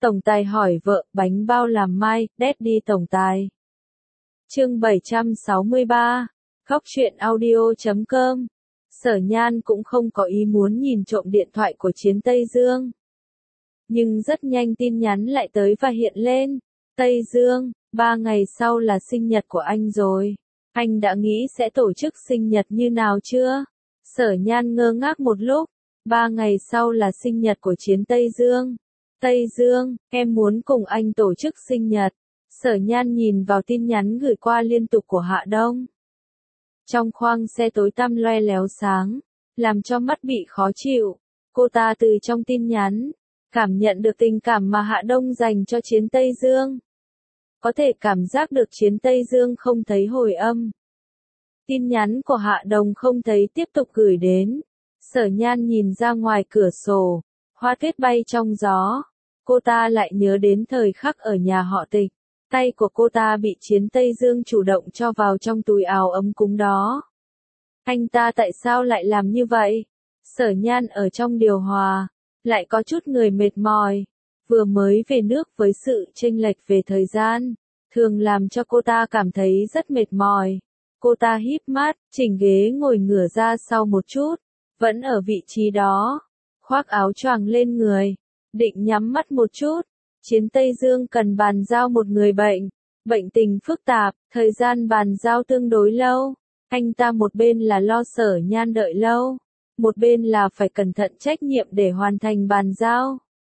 Tổng tài hỏi vợ, bánh bao làm mai, Daddy tổng tài. Chương 763, Khóc chuyện audio.com. Sở Nhan cũng không có ý muốn nhìn trộm điện thoại của Chiến Tây Dương. Nhưng rất nhanh tin nhắn lại tới và hiện lên. Tây Dương, 3 ngày sau là sinh nhật của anh rồi. Anh đã nghĩ sẽ tổ chức sinh nhật như nào chưa? Sở Nhan ngơ ngác một lúc. 3 ngày sau là sinh nhật của Chiến Tây Dương. Tây Dương, em muốn cùng anh tổ chức sinh nhật. Sở Nhan nhìn vào tin nhắn gửi qua liên tục của Hạ Đông. Trong khoang xe tối tăm loe léo sáng, làm cho mắt bị khó chịu. Cô ta từ trong tin nhắn, cảm nhận được tình cảm mà Hạ Đông dành cho Chiến Tây Dương. Có thể cảm giác được Chiến Tây Dương không thấy hồi âm. Tin nhắn của Hạ Đông không thấy tiếp tục gửi đến. Sở Nhan nhìn ra ngoài cửa sổ, hoa tuyết bay trong gió. Cô ta lại nhớ đến thời khắc ở nhà họ Tịch. Tay của cô ta bị Chiến Tây Dương chủ động cho vào trong túi áo ấm cúng đó. Anh ta tại sao lại làm như vậy? Sở Nhan ở trong điều hòa, lại có chút người mệt mỏi. Vừa mới về nước với sự chênh lệch về thời gian, thường làm cho cô ta cảm thấy rất mệt mỏi. Cô ta híp mắt, chỉnh ghế ngồi ngửa ra sau một chút, vẫn ở vị trí đó, khoác áo choàng lên người, định nhắm mắt một chút. Chiến Tây Dương cần bàn giao một người bệnh tình phức tạp, thời gian bàn giao tương đối lâu. Anh ta một bên là lo Sở Nhan đợi lâu, một bên là phải cẩn thận trách nhiệm để hoàn thành bàn giao.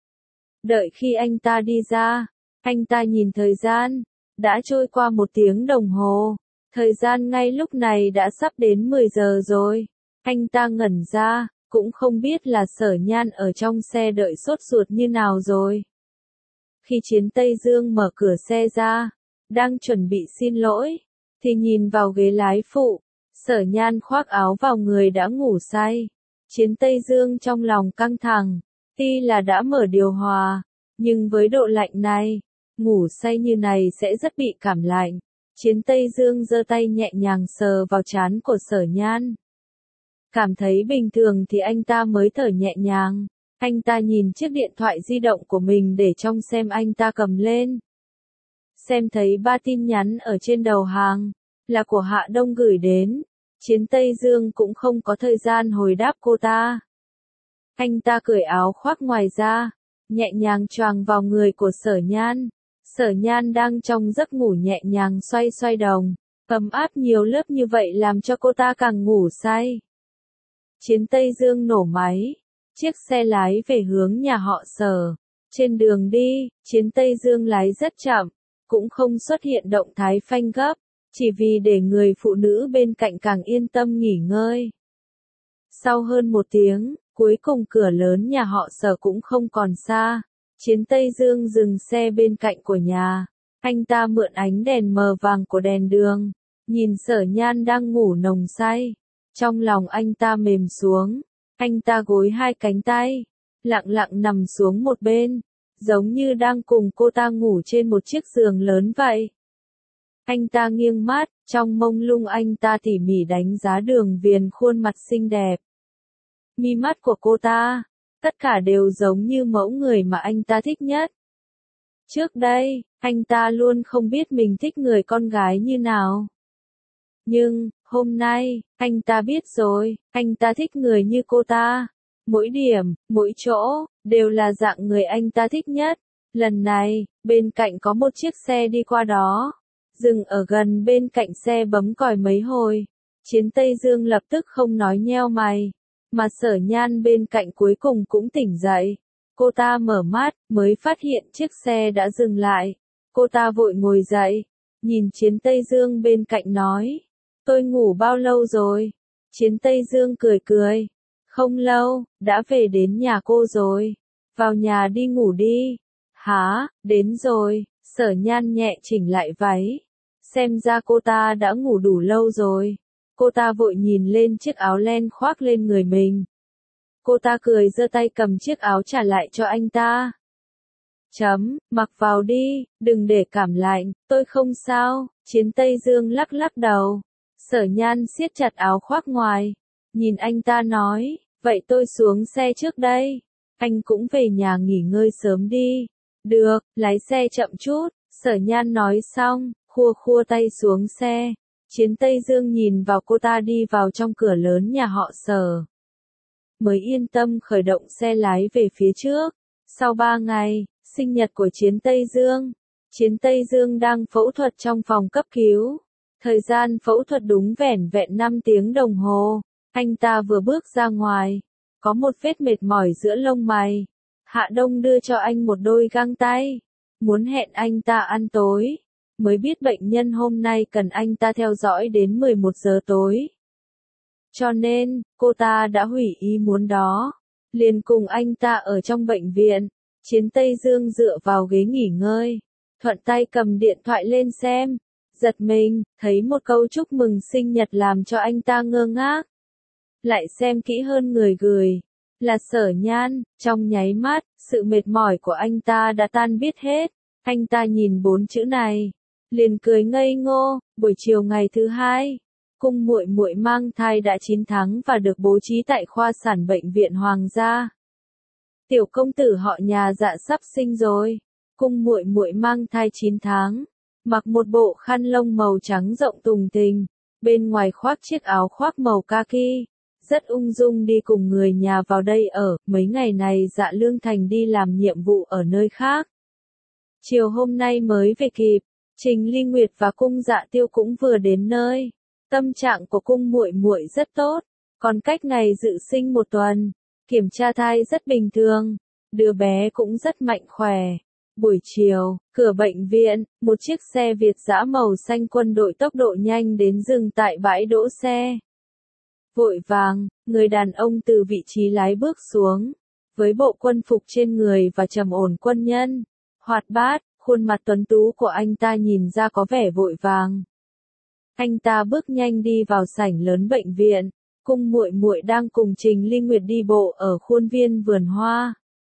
Đợi khi anh ta đi ra, anh ta nhìn thời gian, đã trôi qua 1 tiếng đồng hồ. Thời gian ngay lúc này đã sắp đến 10 giờ rồi. Anh ta ngẩn ra, cũng không biết là Sở Nhan ở trong xe đợi sốt ruột như nào rồi. Khi Chiến Tây Dương mở cửa xe ra, đang chuẩn bị xin lỗi, thì nhìn vào ghế lái phụ, Sở Nhan khoác áo vào người đã ngủ say. Chiến Tây Dương trong lòng căng thẳng, tuy là đã mở điều hòa, nhưng với độ lạnh này, ngủ say như này sẽ rất bị cảm lạnh. Chiến Tây Dương giơ tay nhẹ nhàng sờ vào trán của Sở Nhan. Cảm thấy bình thường thì anh ta mới thở nhẹ nhàng. Anh ta nhìn chiếc điện thoại di động của mình để trông xem anh ta cầm lên. Xem thấy 3 tin nhắn ở trên đầu hàng, là của Hạ Đông gửi đến. Chiến Tây Dương cũng không có thời gian hồi đáp cô ta. Anh ta cởi áo khoác ngoài ra, nhẹ nhàng choàng vào người của Sở Nhan. Sở Nhan đang trong giấc ngủ nhẹ nhàng xoay xoay đồng, ấm áp nhiều lớp như vậy làm cho cô ta càng ngủ say. Chiến Tây Dương nổ máy, chiếc xe lái về hướng nhà họ Sở. Trên đường đi, Chiến Tây Dương lái rất chậm, cũng không xuất hiện động thái phanh gấp, chỉ vì để người phụ nữ bên cạnh càng yên tâm nghỉ ngơi. Sau hơn 1 tiếng, cuối cùng cửa lớn nhà họ Sở cũng không còn xa. Chiến Tây Dương dừng xe bên cạnh của nhà. Anh ta mượn ánh đèn mờ vàng của đèn đường, nhìn Sở Nhan đang ngủ nồng say. Trong lòng anh ta mềm xuống. Anh ta gối 2 cánh tay, lặng lặng nằm xuống một bên, giống như đang cùng cô ta ngủ trên một chiếc giường lớn vậy. Anh ta nghiêng mắt, trong mông lung anh ta tỉ mỉ đánh giá Đường Viền khuôn mặt xinh đẹp. Mi mắt của cô ta, tất cả đều giống như mẫu người mà anh ta thích nhất. Trước đây, anh ta luôn không biết mình thích người con gái như nào. Nhưng, hôm nay, anh ta biết rồi, anh ta thích người như cô ta. Mỗi điểm, mỗi chỗ, đều là dạng người anh ta thích nhất. Lần này, bên cạnh có một chiếc xe đi qua đó. Dừng ở gần bên cạnh xe bấm còi mấy hồi. Chiến Tây Dương lập tức không nói nheo mày. Mà Sở Nhan bên cạnh cuối cùng cũng tỉnh dậy. Cô ta mở mắt, mới phát hiện chiếc xe đã dừng lại. Cô ta vội ngồi dậy, nhìn Chiến Tây Dương bên cạnh nói. Tôi ngủ bao lâu rồi? Chiến Tây Dương cười cười. Không lâu, đã về đến nhà cô rồi. Vào nhà đi ngủ đi. Hả, đến rồi. Sở Nhan nhẹ chỉnh lại váy. Xem ra cô ta đã ngủ đủ lâu rồi. Cô ta vội nhìn lên chiếc áo len khoác lên người mình. Cô ta cười giơ tay cầm chiếc áo trả lại cho anh ta. Mặc vào đi, đừng để cảm lạnh, tôi không sao. Chiến Tây Dương lắc lắc đầu. Sở Nhan siết chặt áo khoác ngoài. Nhìn anh ta nói, vậy tôi xuống xe trước đây. Anh cũng về nhà nghỉ ngơi sớm đi. Được, lái xe chậm chút, Sở Nhan nói xong, khua khua tay xuống xe. Chiến Tây Dương nhìn vào cô ta đi vào trong cửa lớn nhà họ Sở. Mới yên tâm khởi động xe lái về phía trước. Sau 3 ngày, sinh nhật của Chiến Tây Dương. Chiến Tây Dương đang phẫu thuật trong phòng cấp cứu. Thời gian phẫu thuật đúng vẻn vẹn 5 tiếng đồng hồ. Anh ta vừa bước ra ngoài. Có một vết mệt mỏi giữa lông mày. Hạ Đông đưa cho anh một đôi găng tay. Muốn hẹn anh ta ăn tối. Mới biết bệnh nhân hôm nay cần anh ta theo dõi đến 11 giờ tối. Cho nên, cô ta đã hủy ý muốn đó. Liền cùng anh ta ở trong bệnh viện. Chiến Tây Dương dựa vào ghế nghỉ ngơi. Thuận tay cầm điện thoại lên xem. Giật mình, thấy một câu chúc mừng sinh nhật làm cho anh ta ngơ ngác. Lại xem kỹ hơn người gửi. Là Sở Nhan, trong nháy mắt, sự mệt mỏi của anh ta đã tan biết hết. Anh ta nhìn 4 chữ này. Liền cười ngây ngô, buổi chiều ngày thứ 2. Cung muội muội mang thai đã 9 tháng và được bố trí tại khoa sản bệnh viện Hoàng gia. Tiểu công tử họ nhà Dạ sắp sinh rồi. Cung muội muội mang thai 9 tháng, mặc một bộ khăn lông màu trắng rộng tùng tình, bên ngoài khoác chiếc áo khoác màu kaki, rất ung dung đi cùng người nhà vào đây ở. Mấy ngày này Dạ Lương Thành đi làm nhiệm vụ ở nơi khác. Chiều hôm nay mới về kịp. Trình Ly Nguyệt và Cung Dạ Tiêu cũng vừa đến nơi. Tâm trạng của cung muội muội rất tốt, còn cách ngày dự sinh 1 tuần, kiểm tra thai rất bình thường, đứa bé cũng rất mạnh khỏe. Buổi chiều, cửa bệnh viện, một chiếc xe Việt dã màu xanh quân đội tốc độ nhanh đến dừng tại bãi đỗ xe. Vội vàng, người đàn ông từ vị trí lái bước xuống, với bộ quân phục trên người và trầm ổn quân nhân, hoạt bát. Khuôn mặt tuấn tú của anh ta nhìn ra có vẻ vội vàng. Anh ta bước nhanh đi vào sảnh lớn bệnh viện. Cung muội muội đang cùng Trình Ly Nguyệt đi bộ ở khuôn viên vườn hoa.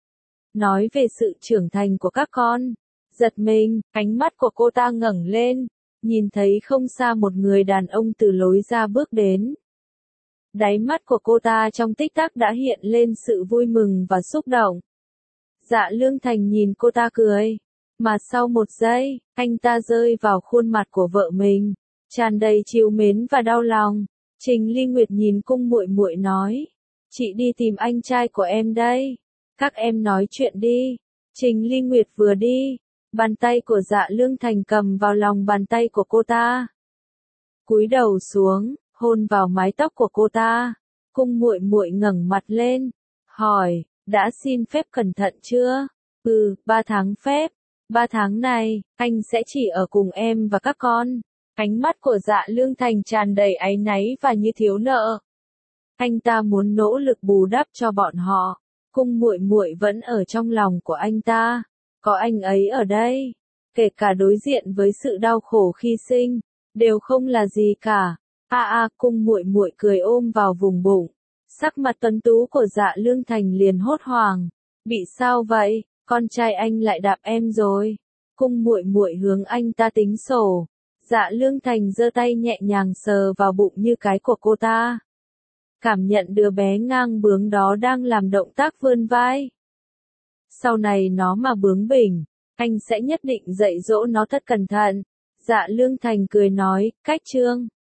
Nói về sự trưởng thành của các con. Giật mình, ánh mắt của cô ta ngẩng lên, nhìn thấy không xa một người đàn ông từ lối ra bước đến. Đáy mắt của cô ta trong tích tắc đã hiện lên sự vui mừng và xúc động. Dạ Lương Thành nhìn cô ta cười. Mà sau 1 giây, anh ta rơi vào khuôn mặt của vợ mình, tràn đầy trìu mến và đau lòng. Trình Ly Nguyệt nhìn cung muội muội nói, chị đi tìm anh trai của em đây, các em nói chuyện đi. Trình Ly Nguyệt vừa đi, bàn tay của Dạ Lương Thành cầm vào lòng bàn tay của cô ta. Cúi đầu xuống, hôn vào mái tóc của cô ta. Cung muội muội ngẩng mặt lên, hỏi, đã xin phép cẩn thận chưa? 3 tháng phép. 3 tháng này, anh sẽ chỉ ở cùng em và các con. Ánh mắt của Dạ Lương Thành tràn đầy áy náy và như thiếu nợ. Anh ta muốn nỗ lực bù đắp cho bọn họ. Cung muội muội vẫn ở trong lòng của anh ta. Có anh ấy ở đây. Kể cả đối diện với sự đau khổ khi sinh, đều không là gì cả. Cung muội muội cười ôm vào vùng bụng. Sắc mặt tuấn tú của Dạ Lương Thành liền hốt hoảng. Bị sao vậy? Con trai anh lại đạp em rồi. Cung muội muội hướng anh ta tính sổ. Dạ Lương Thành giơ tay nhẹ nhàng sờ vào bụng như cái của cô ta. Cảm nhận đứa bé ngang bướng đó đang làm động tác vươn vai. Sau này nó mà bướng bỉnh, anh sẽ nhất định dạy dỗ nó thật cẩn thận. Dạ Lương Thành cười nói, cách chương.